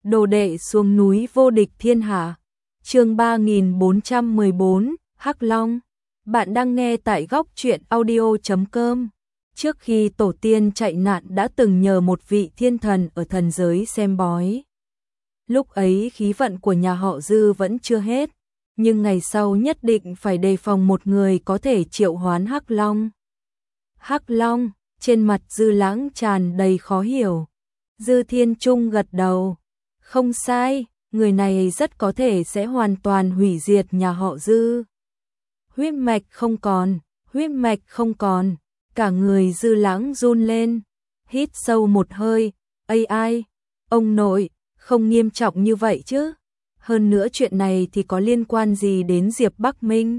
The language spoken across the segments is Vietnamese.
Đồ đệ xuống núi vô địch thiên hạ. Chương 3414, Hắc Long. Bạn đang nghe tại góc truyện audio.com. Trước khi tổ tiên chạy nạn đã từng nhờ một vị thiên thần ở thần giới xem bói. Lúc ấy khí vận của nhà họ Dư vẫn chưa hết, nhưng ngày sau nhất định phải đề phòng một người có thể triệu hoán Hắc Long. Hắc Long, trên mặt Dư Lãng tràn đầy khó hiểu. Dư Thiên Trung gật đầu. Không sai, người này rất có thể sẽ hoàn toàn hủy diệt nhà họ Dư. Huyết mạch không còn, huyết mạch không còn, cả người Dư Lãng run lên, hít sâu một hơi, ai, ông nội, không nghiêm trọng như vậy chứ, hơn nữa chuyện này thì có liên quan gì đến Diệp Bắc Minh?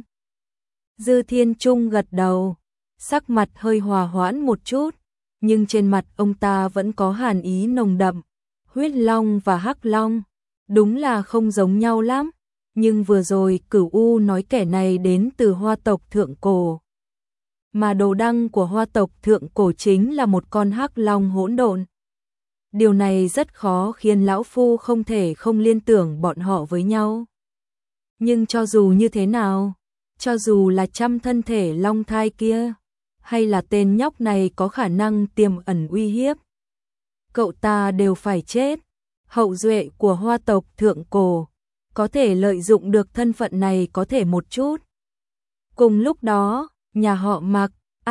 Dư Thiên Trung gật đầu, sắc mặt hơi hòa hoãn một chút, nhưng trên mặt ông ta vẫn có hàn ý nồng đậm. Huyết Long và Hắc Long, đúng là không giống nhau lắm, nhưng vừa rồi Cửu U nói kẻ này đến từ Hoa tộc Thượng Cổ. Mà đồ đăng của Hoa tộc Thượng Cổ chính là một con Hắc Long hỗn độn. Điều này rất khó khiến lão phu không thể không liên tưởng bọn họ với nhau. Nhưng cho dù như thế nào, cho dù là trăm thân thể long thai kia, hay là tên nhóc này có khả năng tiềm ẩn uy hiếp, cậu ta đều phải chết. Hậu duệ của Hoa tộc Thượng Cổ có thể lợi dụng được thân phận này có thể một chút. Cùng lúc đó, nhà họ Mạc,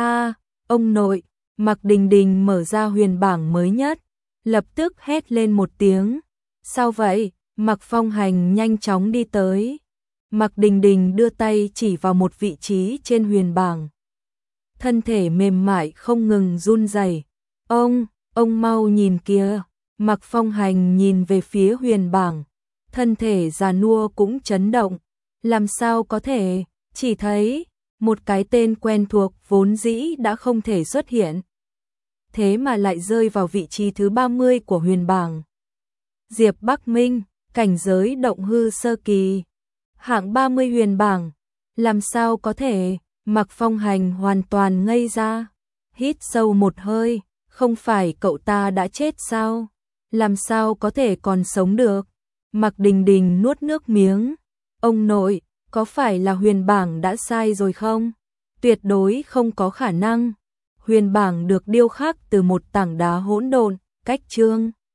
ông nội, Mạc Đình Đình mở ra huyền bảng mới nhất, lập tức hét lên một tiếng. Sao vậy? Mạc Phong Hành nhanh chóng đi tới. Mạc Đình Đình đưa tay chỉ vào một vị trí trên huyền bảng. Thân thể mềm mại không ngừng run rẩy. Ông mau nhìn kìa. Mạc Phong Hành nhìn về phía huyền bảng, thân thể già nua cũng chấn động. Làm sao có thể, chỉ thấy một cái tên quen thuộc vốn dĩ đã không thể xuất hiện, thế mà lại rơi vào vị trí thứ 30 của huyền bảng. Diệp Bắc Minh, cảnh giới động hư sơ kỳ, hạng 30 huyền bảng, làm sao có thể? Mạc Phong Hành hoàn toàn ngây ra, hít sâu một hơi, không phải cậu ta đã chết sao? Làm sao có thể còn sống được? Mạc Đình Đình nuốt nước miếng. Ông nội, có phải là huyền bảng đã sai rồi không? Tuyệt đối không có khả năng. Huyền bảng được điêu khắc từ một tảng đá hỗn độn, cách chương